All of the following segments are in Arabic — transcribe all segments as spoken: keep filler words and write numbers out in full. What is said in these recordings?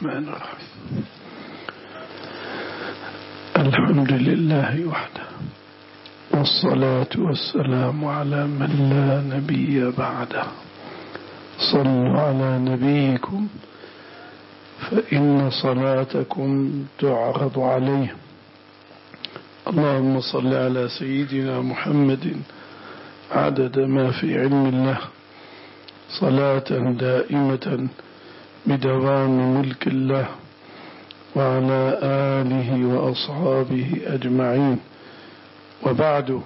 الرحمن الرحيم. الحمد لله وحده، والصلاة والسلام على من لا نبي بعده. صلوا على نبيكم فإن صلاتكم تعرض عليه. اللهم صل على سيدنا محمد عدد ما في علم الله، صلاة دائمة بدوام ملك الله، وعلى آله وأصحابه أجمعين. وبعد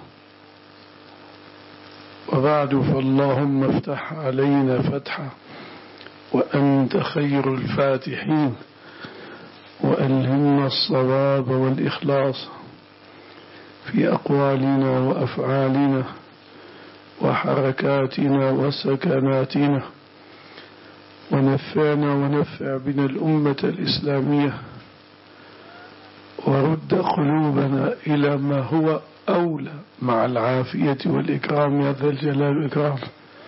وبعد فاللهم افتح علينا فتحا، وأنت خير الفاتحين، وألهمنا الصواب والإخلاص في أقوالنا وأفعالنا وحركاتنا وسكناتنا، ونفعنا ونفع بنا الأمة الإسلامية، ورد قلوبنا إلى ما هو أولى مع العافية والإكرام يا ذا الجلال والإكرام،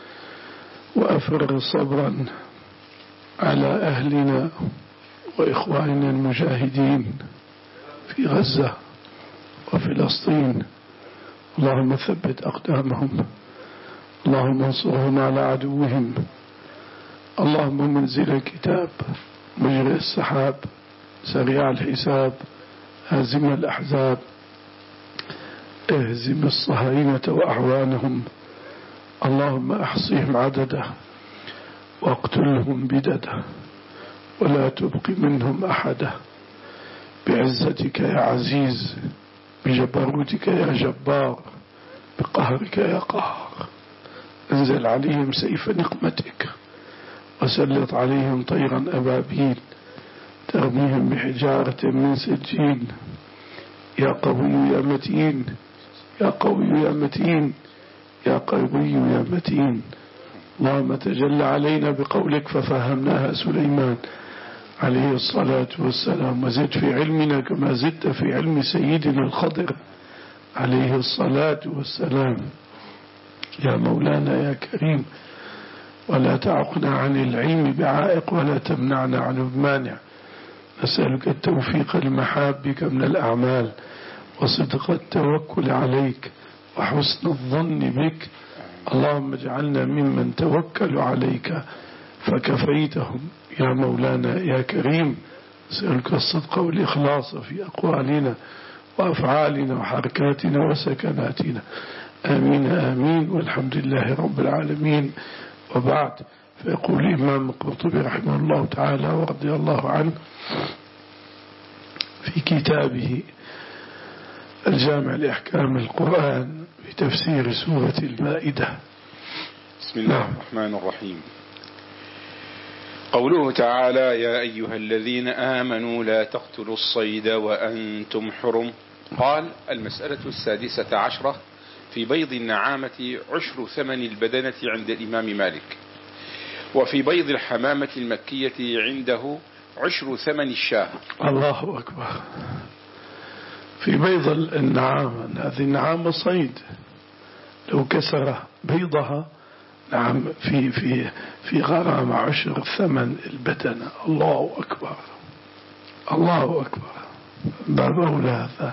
وأفرغ صبرا على أهلنا وإخواننا المجاهدين في غزة وفلسطين. اللهم ثبت أقدامهم، اللهم انصرهم على عدوهم. اللهم منزل الكتاب، مجري السحاب، سريع الحساب، هازم الأحزاب، اهزم الصهاينة وأعوانهم. اللهم أحصيهم عددا واقتلهم بددا، ولا تبق منهم أحدا، بعزتك يا عزيز، بجبروتك يا جبار، بقهرك يا قهار. انزل عليهم سيف نقمتك، وسلط عليهم طيرا أبابيل ترميهم بحجارة من سجين. يا قوي يا متين، يا قوي يا متين، يا قوي يا متين. اللهم تجلى علينا بقولك ففهمناها سليمان عليه الصلاة والسلام، وزد في علمنا كما زدت في علم سيدنا الخضر عليه الصلاة والسلام. يا مولانا يا كريم، ولا تعقنا عن العلم بعائق، ولا تمنعنا عنه بمانع. نسألك التوفيق لمحابك من الأعمال، وصدق التوكل عليك، وحسن الظن بك. اللهم اجعلنا ممن توكلوا عليك فكفيتهم يا مولانا يا كريم. نسألك الصدق والإخلاص في أقوالنا وأفعالنا وحركاتنا وسكناتنا. آمين آمين، والحمد لله رب العالمين. وبعد، فيقول الإمام القرطبي رحمه الله تعالى ورضي الله عنه في كتابه الجامع لأحكام القرآن في تفسير سورة المائدة. بسم الله نعم. الرحمن الرحيم. قوله تعالى: يا أيها الذين آمنوا لا تقتلوا الصيد وأنتم حرم. قال: المسألة السادسة عشرة في بيض النعامة عشر ثمن البدنة عند الإمام مالك، وفي بيض الحمامة المكية عنده عشر ثمن الشاه. الله أكبر. في بيض النعامة، هذه النعامة صيد، لو كسر بيضها نعم في في في غرامة عشر ثمن البدنة. الله أكبر، الله أكبر. باب أولى هذا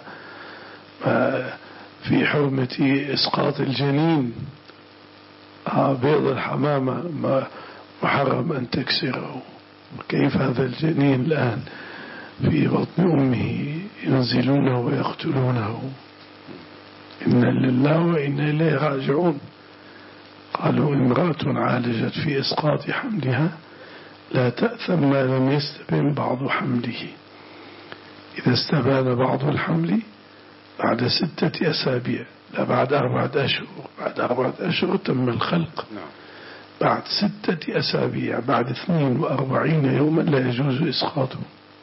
في حرمة إسقاط الجنين. بيض الحمامة محرم أن تكسره. كيف هذا الجنين الآن في بطن أمه ينزلونه ويقتلونه؟ إنا لله وإنا إليه راجعون. قالوا: امرأة عالجت في إسقاط حملها لا تأثم ما لم يستبن بعض حمله. إذا استبان بعض الحمل بعد ستة أسابيع، لا بعد أربعة أشهر، بعد أربعة أشهر تم الخلق، بعد ستة أسابيع، بعد اثنين وأربعين يوما لا يجوز إسقاطه.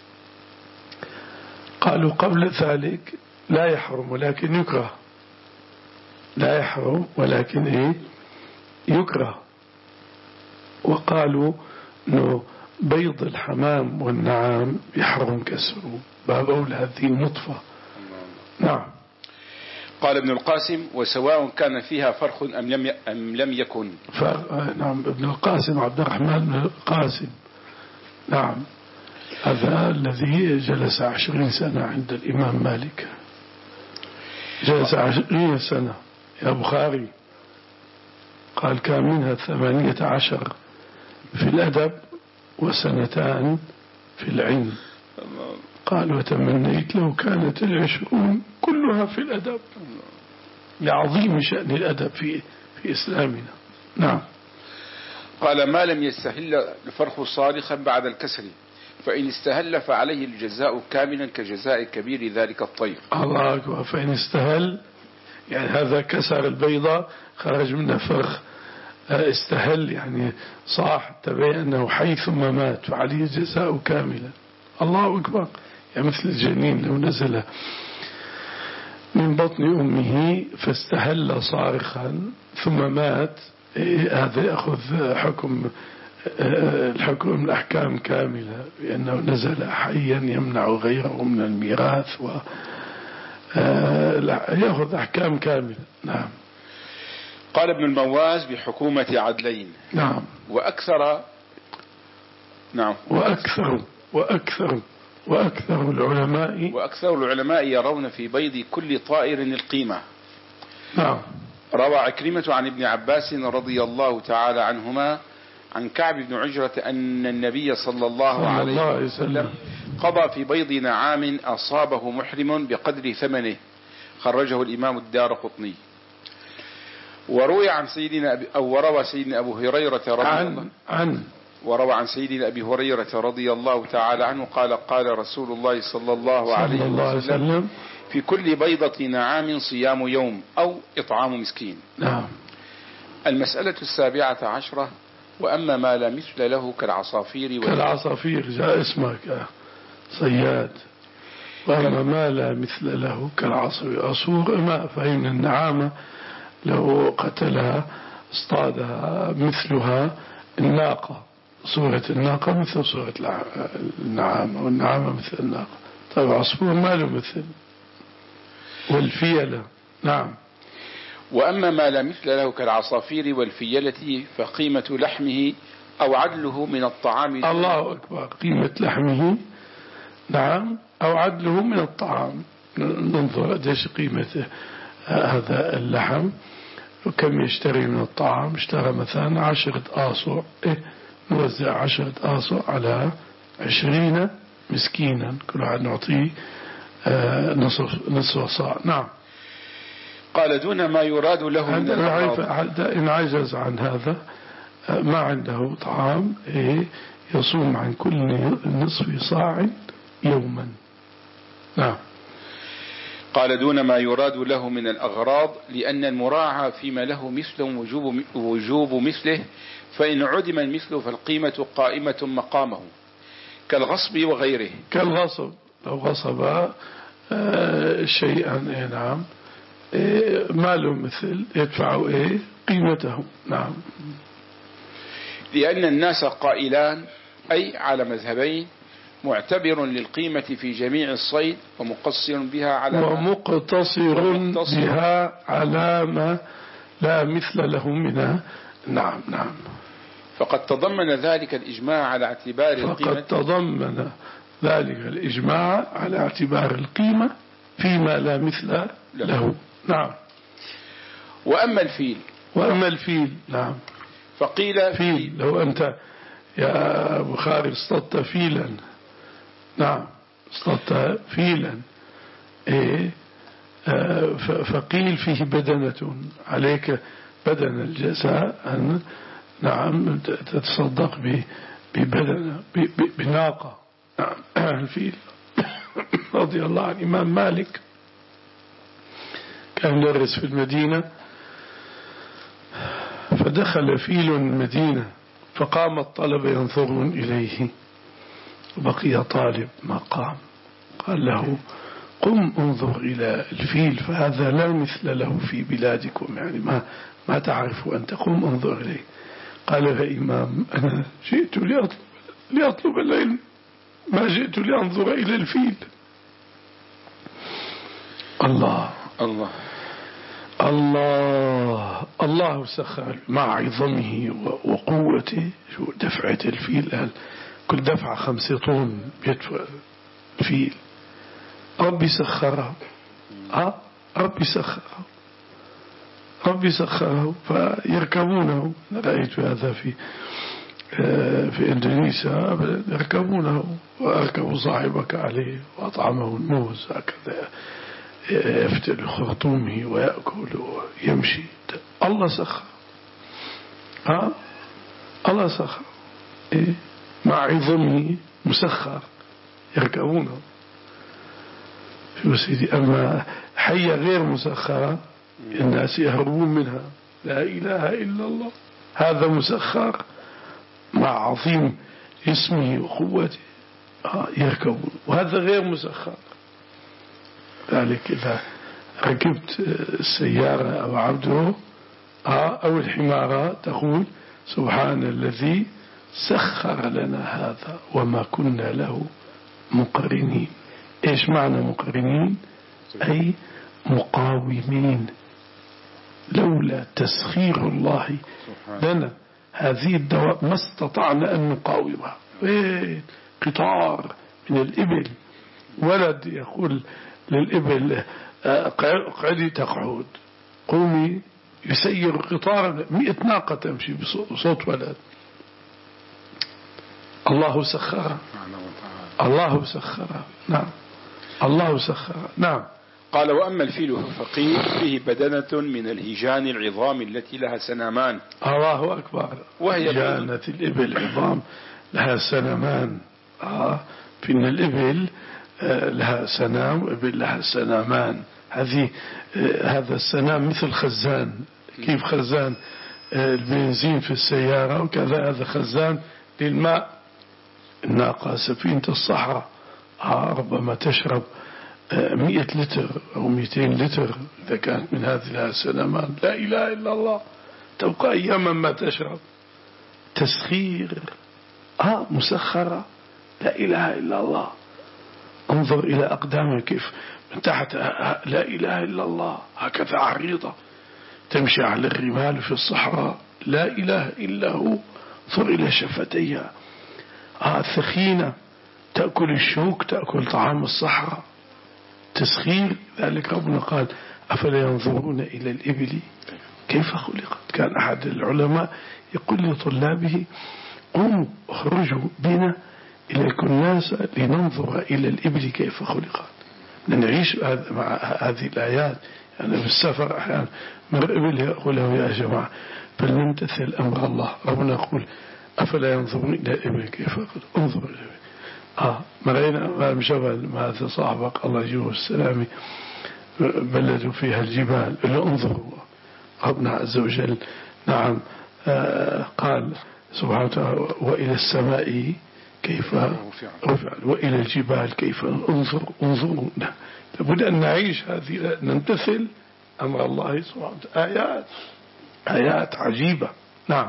قالوا قبل ذلك لا يحرم ولكن يكره، لا يحرم ولكن إيه؟ يكره. وقالوا إنه بيض الحمام والنعام يحرم كسره، باب أولى هذه النطفة. نعم. قال ابن القاسم: وسواء كان فيها فرخ أم لم أم لم يكن. نعم، ابن القاسم عبد الرحمن بن القاسم. نعم. هذا الذي جلس عشرين سنة عند الإمام مالك، جلس عشرين سنة يا بخاري. قال كان منها ثمانية عشر في الأدب وسنتان في العلم. قال وتمنيت لو كانت العشرون كلها في الأدب، لعظيم شأن الأدب في في إسلامنا. نعم. قال ما لم يستهل الفرخ صارخا بعد الكسر، فإن استهل فعليه الجزاء كاملا كجزاء كبير ذلك الطير. الله أكبر. فإن استهل يعني هذا كسر البيضة خرج منها فرخ، استهل يعني صاح، تبين أنه حي ثم مات فعليه الجزاء كاملا. الله أكبر. يعني مثل الجنين لو نزل من بطن أمه فاستهل صارخا ثم مات، هذا يأخذ حكم الحكم من الأحكام كاملة، لأنه نزل حيا يمنع غيره من الميراث و يأخذ أحكام كاملة. نعم. قال ابن المواز بحكومة عدلين. نعم. وأكثر نعم وأكثر وأكثر وأكثر العلماء وأكثر العلماء يرون في بيض كل طائر القيمة. نعم. روى عكرمة عن ابن عباس رضي الله تعالى عنهما عن كعب بن عجرة أن النبي صلى الله عليه وسلم قضى في بيض نعام أصابه محرم بقدر ثمنه، خرجه الإمام الدارقطني. وروي عن سيدنا أبي أو وروى سيدنا أبو هريرة رضي عن الله عن وروى عن سيدنا أبي هريرة رضي الله تعالى عنه قال قال رسول الله صلى الله عليه وسلم في كل بيضة نعام صيام يوم أو إطعام مسكين. نعم. المسألة السابعة عشرة. وأما ما لا مثل له كالعصافير كالعصافير جاء اسمك صياد. وأما ما لا مثل له كالعصافير أصور ما فإن النعامة لو قتلها اصطادها مثلها الناقة، صورة الناقة مثل صورة النعامة والنعامة مثل الناقة. طيب عصفور ما له مثل. والفيلة. نعم. وأما ما لا مثل له كالعصافير والفيلة فقيمة لحمه أو عدله من الطعام. الله أكبر. قيمة لحمه نعم أو عدله من الطعام. ننظر قديش قيمته هذا اللحم وكم يشتري من الطعام. اشترى مثلا عشرة آصع، إيه نوزع عشرة آصع على عشرين مسكينا، كل واحد نعطيه نصف نصف صاع. نعم. قال دون ما يراد له من الأغراض. إن عجز عن هذا ما عنده طعام، إيه يصوم عن كل نصف صاع يوما. نعم. قال دون ما يراد له من الأغراض، لأن المراعى فيما له مثل وجوب, وجوب مثله، فإن عدم المثل فالقيمة قائمة مقامه كالغصب وغيره. كالغصب لو غصب آه شيئا إيه نعم إيه ما له مثل يدفع إيه قيمته. نعم. لأن الناس قائلان أي على مذهبين، معتبر للقيمة في جميع الصيد ومقصر بها على ومقتصر بها على ما لا مثل له منها. نعم. نعم. فقد تضمن ذلك الإجماع على اعتبار القيمة فقد تضمن ذلك الإجماع على اعتبار القيمة فيما لا مثل له, له. نعم. وأما الفيل وأما الفيل نعم فقيل فيل لو أنت يا بخاري اصطدت فيلا. نعم. اصطدت فيلا إيه آه فقيل فيه بدنة عليك بدن الجزاء أن نعم تتصدق ببدنة بناقة. نعم. الفيل رضي الله عن إمام مالك كان يدرس في المدينة، فدخل فيل المدينة فقام الطلبة ينظرون إليه وبقي طالب ما قام. قال له قم انظر إلى الفيل فهذا لا مثل له في بلادكم، يعني ما ما تعرف أنت، قم انظر إليه. قال يا إمام أنا جئت لأطلب, لأطلب العلم، ما جئت لأنظر إلى الفيل. الله الله الله الله سخر مع عظمه وقوته شو دفعة الفيل كل دفعة خمسة طن بيدفع الفيل. ربي سخره، ها ربي سخره ربي سخره فيركبونه. رأيت هذا في في إندونيسيا، يركبونه وأركب صاحبك عليه وأطعمه الموز هكذا، يفتل خرطومه ويأكل ويمشي. الله سخر، ها الله سخر إيه؟ مع عظمه مسخر يركبونه شو سيدي. أما حية غير مسخرة الناس يهربون منها. لا إله إلا الله، هذا مسخر مع عظيم اسمه وقوته يركبون، وهذا غير مسخر. ذلك إذا ركبت السيارة أو عبده أو الحمارة تقول سبحان الذي سخر لنا هذا وما كنا له مقرنين. إيش معنى مقرنين؟ أي مقاومين. لولا تسخير الله لنا هذه الدواب ما استطعنا أن نقاومها. قطار من الإبل، ولد يقول للإبل اقعدي تقعد، قومي، يسير قطار مئة ناقة تمشي بصوت ولد. الله سخر، الله سخر، نعم الله سخر. نعم. قال وأما الفيل فقير فيه بدنة من الهجان العظام التي لها سنامان. الله أكبر. وهي هجانة الإبل عظام لها سنامان. آه فإن الإبل آه لها سنام وإبل لها سنامان. هذه آه هذا السنام مثل خزان، كيف خزان آه البنزين في السيارة، وكذا هذا خزان للماء. الناقة سفينة الصحراء آه ربما تشرب مئة لتر أو مئتين لتر إذا كانت من هذه لها سنامان. لا إله إلا الله، تبقى أياما ما تشرب. تسخير آه مسخرة، لا إله إلا الله. انظر إلى أقدامها كيف من تحت، لا إله إلا الله، هكذا عريضة تمشي على الرمال في الصحراء. لا إله إلا هو. انظر إلى شفتيها آه ثخينة، تأكل الشوك، تأكل طعام الصحراء. تسخير. ذلك ربنا قال أفلا ينظرون إلى الإبل كيف خلقت. كان أحد العلماء يقول لطلابه قوموا اخرجوا بنا إلى الناس لننظر إلى الإبل كيف خلقت. نعيش مع هذه الآيات. يعني في السفر أحيانا من الإبل يقول له يا جماعة فلنمتثل أمر الله. ربنا يقول أفلا ينظرون إلى الإبل كيف خلقت. انظر إلى الإبل. آه مرينا ما مشبل ما هذا صاحبك الله يجوه السلامي بلدوا فيها الجبال. إلا انظروا ربنا عز وجل نعم آه قال سبحانه وتعالى وإلى السماء كيف رفع وإلى الجبال كيف انظر انظروا. لابد أن نعيش هذه، نمتثل أمر الله سبحانه وتعالى. آيات آيات عجيبة. نعم.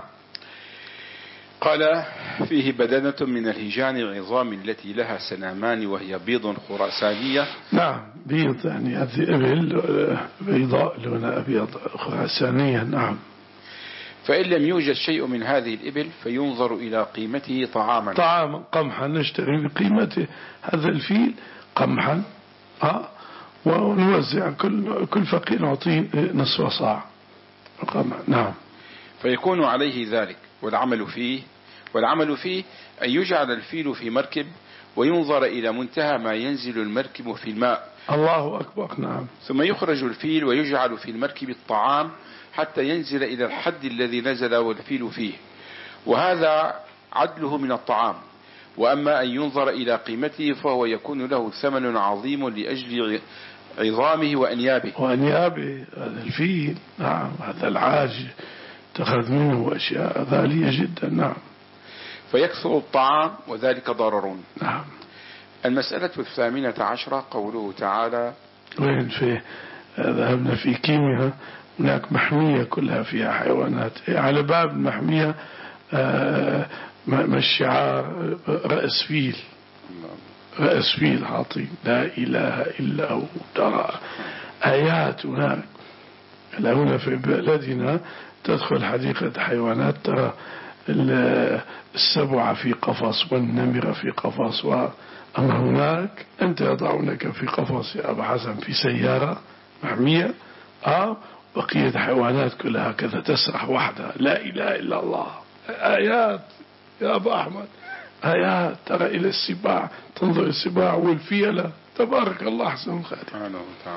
قال فيه بدنة من الهجان العظام التي لها سنامان وهي بيض خراسانية. نعم بيض، يعني هذه إبل بيضاء لونها أبيض خراسانية. نعم. فإن لم يوجد شيء من هذه الإبل فينظر إلى قيمته طعاما طعاما قمحا، نشتري بقيمته هذا الفيل قمحا آه ونوزع كل كل فقير نعطيه نصف صاع قمح. نعم. فيكون عليه ذلك. والعمل فيه والعمل فيه أن يجعل الفيل في مركب وينظر إلى منتهى ما ينزل المركب في الماء. الله أكبر. نعم. ثم يخرج الفيل ويجعل في المركب الطعام حتى ينزل إلى الحد الذي نزل والفيل فيه، وهذا عدله من الطعام. وأما أن ينظر إلى قيمته فهو يكون له ثمن عظيم لأجل عظامه وأنيابه وأنيابه الفيل. نعم. هذا العاج تأخذ منه أشياء غالية جدا. نعم. فيكثر الطعام وذلك ضرر. نعم. المسألة الثامنة عشرة قوله تعالى وين في ذهبنا في كيمياء هناك محمية كلها فيها حيوانات. على باب المحمية آه ما الشعار رأس فيل، رأس فيل حاطين لا إله إلا هو. ترى آيات هناك. هنا في بلدنا تدخل حديقة حيوانات ترى السبعة في قفص والنمرة في قفص. أما هناك أنت يضعونك في قفص يا أبا حسن في سيارة محمية، آه بقية الحيوانات كلها كذا تسرح وحدها. لا إله إلا الله. آيات يا أبا أحمد، آيات. ترى إلى السباع، تنظر السباع والفيلة، تبارك الله أحسن الخالقين.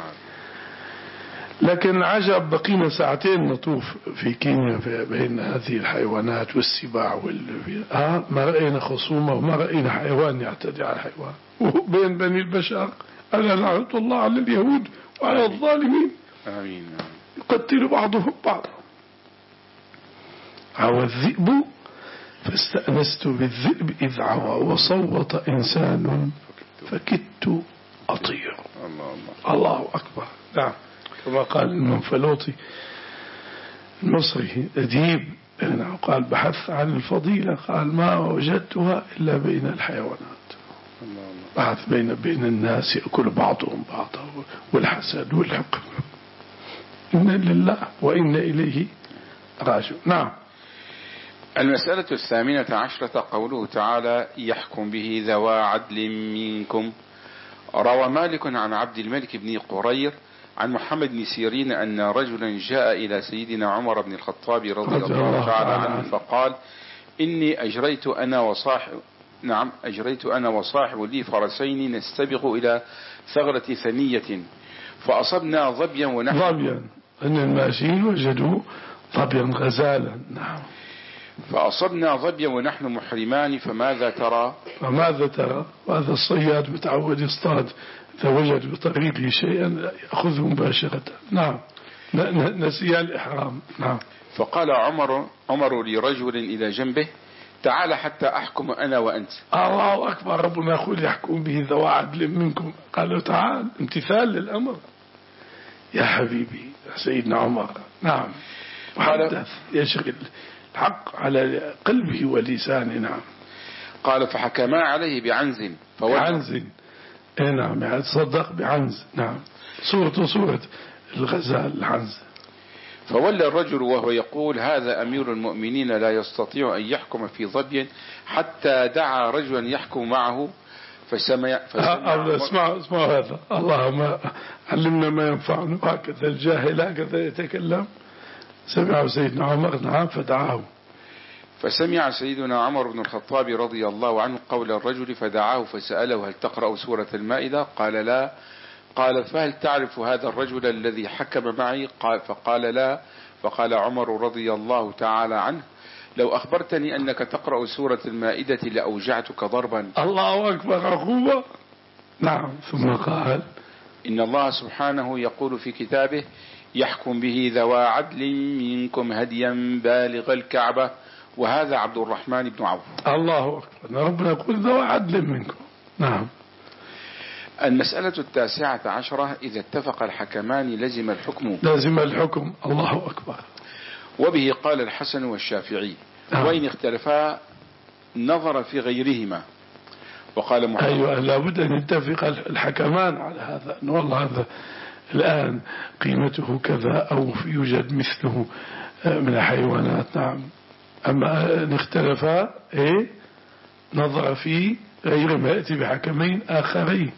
لكن عجب، بقينا ساعتين نطوف في كينيا بين هذه الحيوانات والسباع وال... آه ما رأينا خصومة وما رأينا حيوان يعتدي على الحيوان. وبين بني البشر ألا لعنة الله على اليهود وعلى الظالمين. آمين. يقتل بعضهم بعضا. عوى الذئب فاستأنست بالذئب إذ عوى وصوت إنسان فكدت أطير. الله الله الله أكبر. نعم، كما قال المنفلوطي المصري أديب، قال بحث عن الفضيلة، قال ما وجدتها إلا بين الحيوانات. بحث بين بين الناس يأكل بعضهم بعضا والحسد والحقد. إنا لله وإنا إليه راجعون. نعم. المسألة الثامنة عشرة قوله تعالى يحكم به ذوى عدل منكم. روى مالك عن عبد الملك بن قرير عن محمد بن سيرين أن رجلا جاء إلى سيدنا عمر بن الخطاب رضي الله تعالى عنه فقال إني أجريت أنا وصاحب نعم أجريت أنا وصاحب لي فرسين نستبق إلى ثغرة ثنية فأصبنا ظبيا ونحن ظبيا أن الماشيين وجدوا ظبيا غزالا. نعم. فأصبنا ظبيا ونحن محرمان فماذا ترى؟ فماذا ترى؟ وهذا الصياد متعود يصطاد، إذا وجد بطريقه شيئا يأخذه مباشرة. نعم، نسي الإحرام. نعم. فقال عمر عمر لرجل إلى جنبه تعال حتى أحكم أنا وأنت. الله أكبر. ربنا يقول يحكم به ذوى عدل منكم. قالوا تعال، امتثال للأمر يا حبيبي سيدنا عمر. نعم. محدث يشغل الحق على قلبه ولسانه. نعم. قال فحكما عليه بعنز بعنز. اي نعم، يعني تصدق بعنز. نعم. صورته صورة الغزال العنز. فولى الرجل وهو يقول هذا أمير المؤمنين لا يستطيع أن يحكم في ظبي حتى دعا رجلا يحكم معه فسمع, فسمع اسمعوا اسمعوا هذا. اللهم علمنا ما ينفعنا. هكذا الجاهل هكذا يتكلم. سمعوا سيدنا عمر. نعم. فدعاه. فسمع سيدنا عمر بن الخطاب رضي الله عنه قول الرجل فدعاه فسأله هل تقرأ سورة المائدة؟ قال لا. قال فهل تعرف هذا الرجل الذي حكم معي؟ قال فقال لا. فقال عمر رضي الله تعالى عنه لو أخبرتني أنك تقرأ سورة المائدة لأوجعتك ضربا. الله أكبر. عقوبة. نعم. ثم قال إن الله سبحانه يقول في كتابه يحكم به ذوى عدل منكم هديا بالغ الكعبة وهذا عبد الرحمن بن عوف. الله أكبر. ربنا يقول ذوى عدل منكم. نعم. المسألة التاسعة عشرة إذا اتفق الحكمان لزم الحكم. لازم الحكم. الله أكبر. وبه قال الحسن والشافعي. نعم. وإن اختلفا نظر في غيرهما. وقال محمد أيوة لابد أن يتفق الحكمان على هذا، أن والله هذا الآن قيمته كذا أو يوجد مثله من الحيوانات. نعم. أما أن اختلفا إيه نظر في غير ما يأتي بحكمين آخرين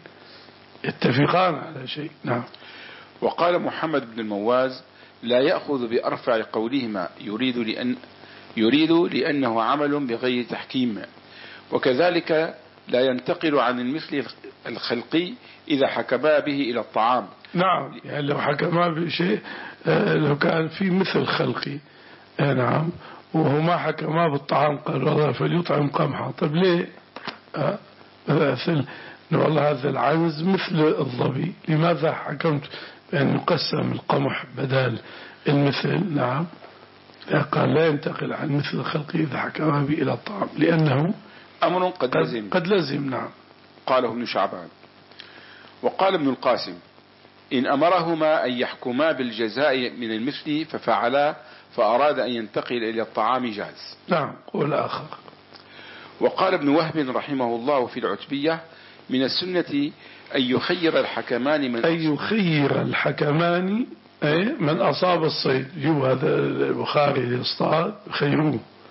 يتفقان على شيء. نعم. وقال محمد بن المواز لا يأخذ بأرفع قولهما يريد لأن يريد لأنه عمل بغير تحكيم، وكذلك لا ينتقل عن المثل الخلقي إذا حكما به إلى الطعام. نعم. يعني لو حكما بشيء لو كان في مثل خلقي نعم وهو ما حكما بالطعام قال والله فليطعم قمحا. طيب ليه مثل والله هذا العنز مثل الظبي، لماذا حكمت بأن يقسم القمح بدل المثل؟ نعم. قال لا ينتقل عن مثل الخلق إذا حكمها به إلى الطعام لأنه أمر قد لزم. قد لزم. نعم. قاله ابن شعبان. وقال ابن القاسم إن أمرهما أن يحكما بالجزاء من المثل ففعلا فأراد أن ينتقل إلى الطعام جاز. نعم. قول آخر. وقال ابن وهب رحمه الله في العتبية من السنة أن يخير الحكمان من أن يخير الحكمان أي من أصاب الصيد. يجيب هذا البخاري يصطاد خيروه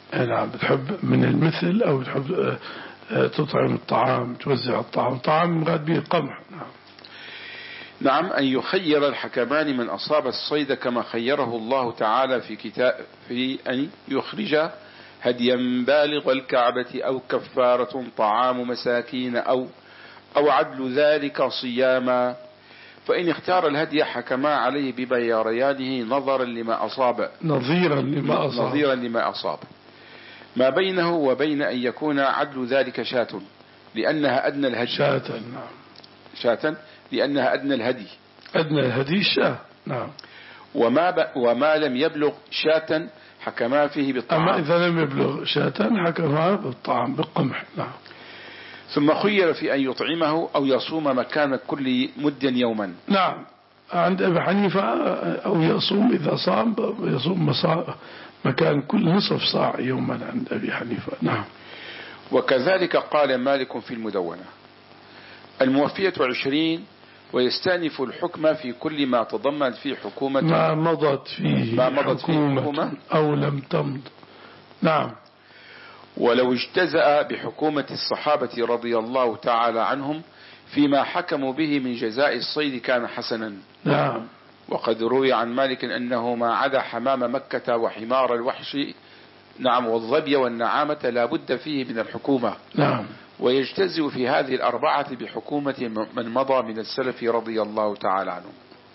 نعم بتحب من المثل أو تحب تطعم الطعام، توزع الطعام، طعام مراد به القمح. نعم. نعم، أن يخير الحكمان من أصاب الصيد كما خيره الله تعالى في كتاب في أن يخرج هديا بالغ الكعبة أو كفارة طعام مساكين أو أو عدل ذلك صياما. فإن اختار الهدي حكما عليه بما يريانه نظرا لما أصاب نظيرا لما أصاب نظيرا لما أصاب ما بينه وبين أن يكون عدل ذلك شاة لأنها أدنى الهدي شاة. نعم. شاة لأنها أدنى الهدي أدنى الهدي شاة. نعم. وما ب... وما لم يبلغ شاة حكما فيه بالطعام. أما إذا لم يبلغ شاة حكما بالطعام بالقمح. نعم. ثم خير في أن يطعمه أو يصوم مكان كل مد يوما. نعم. عند أبي حنيفة أو يصوم إذا صام يصوم مصا... مكان كل نصف صاع يوما عند أبي حنيفة. نعم. وكذلك قال مالك في المدونة. الموفية عشرين ويستأنف الحكم في كل ما تضمن فيه حكومة ما مضت فيه ما مضت فيه حكومة أو لم تمض. نعم. ولو اجتزأ بحكومة الصحابة رضي الله تعالى عنهم فيما حكموا به من جزاء الصيد كان حسنا. نعم. وقد روي عن مالك أنه ما عدا حمام مكة وحمار الوحش نعم والظبي والنعامة لا بد فيه من الحكومة. نعم. ويجتزئ في هذه الأربعة بحكومة من مضى من السلف رضي الله تعالى عنهم.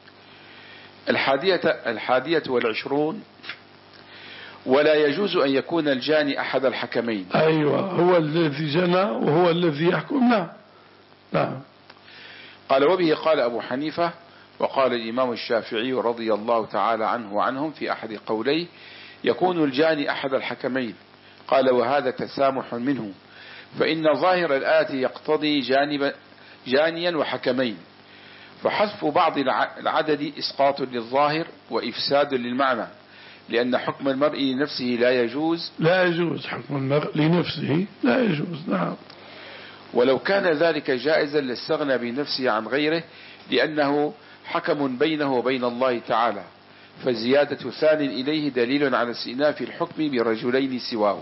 الحادية, الحادية والعشرون ولا يجوز أن يكون الجاني أحد الحكمين. أيوة، هو الذي جنى وهو الذي يحكم. نعم. نعم. قال وبه قال أبو حنيفة وقال الإمام الشافعي رضي الله تعالى عنه وعنهم في أحد قوليه يكون الجاني أحد الحكمين. قال وهذا تسامح منه فإن ظاهر الآية يقتضي جانب جانيا وحكمين، فحذف بعض العدد إسقاط للظاهر وإفساد للمعنى، لأن حكم المرء لنفسه لا يجوز لا يجوز حكم المرء لنفسه لا يجوز. نعم. ولو كان ذلك جائزا لاستغنى بنفسه عن غيره لأنه حكم بينه وبين الله تعالى، فزيادة ثان إليه دليل على استئناف الحكم برجلين سواه.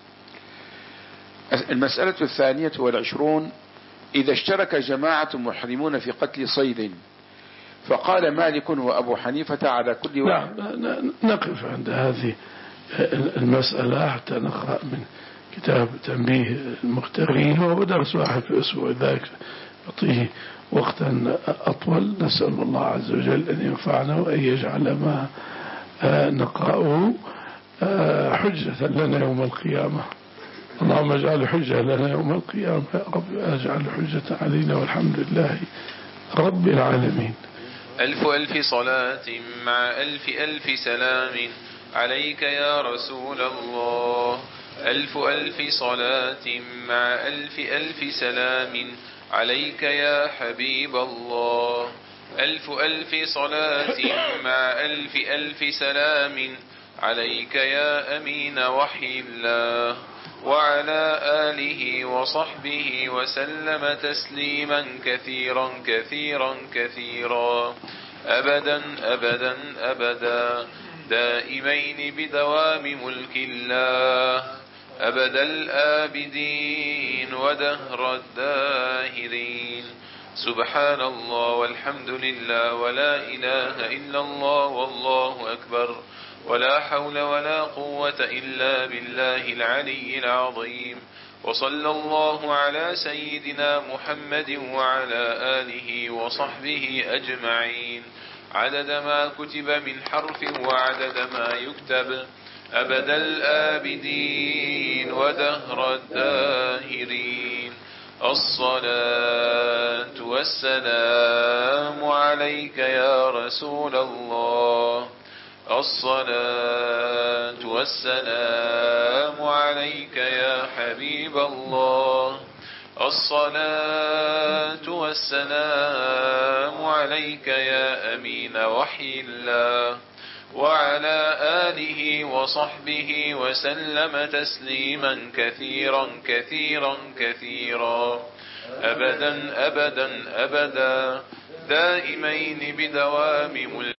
المسألة الثانية والعشرون إذا اشترك جماعة محرمون في قتل صيد فقال مالك وأبو حنيفة على كل واحد. نعم. نقف عند هذه المسألة حتى نقرأ من كتاب تنبيه المغترين، وهو درس واحد في الأسبوع ذاك يعطيه وقتا أطول. نسأل الله عز وجل أن ينفعنا وأن يجعل ما نقرأه حجة لنا يوم القيامة. اللهم اجعل حجة لنا يوم القيامة يا رب، اجعل حجة علينا، والحمد لله رب العالمين. ألف ألف صلاة مع ألف ألف سلام عليك يا رسول الله. ألف ألف صلاة مع ألف ألف سلام عليك يا حبيب الله. ألف ألف صلاة مع ألف ألف سلام عليك يا أمين وحي الله، وعلى آله وصحبه وسلم تسليما كثيرا كثيرا كثيرا أبدا أبدا أبدا دائمين بدوام ملك الله أبد الآبدين ودهر الداهرين. سبحان الله والحمد لله ولا إله إلا الله والله أكبر ولا حول ولا قوة إلا بالله العلي العظيم. وصلى الله على سيدنا محمد وعلى آله وصحبه أجمعين عدد ما كتب من حرف وعدد ما يكتب أبد الآبدين ودهر الداهرين. الصلاة والسلام عليك يا رسول الله. الصلاة والسلام عليك يا حبيب الله. الصلاة والسلام عليك يا أمين وحي الله، وعلى آله وصحبه وسلم تسليما كثيرا كثيرا كثيرا أبدا أبدا أبدا دائمين بدوام ملك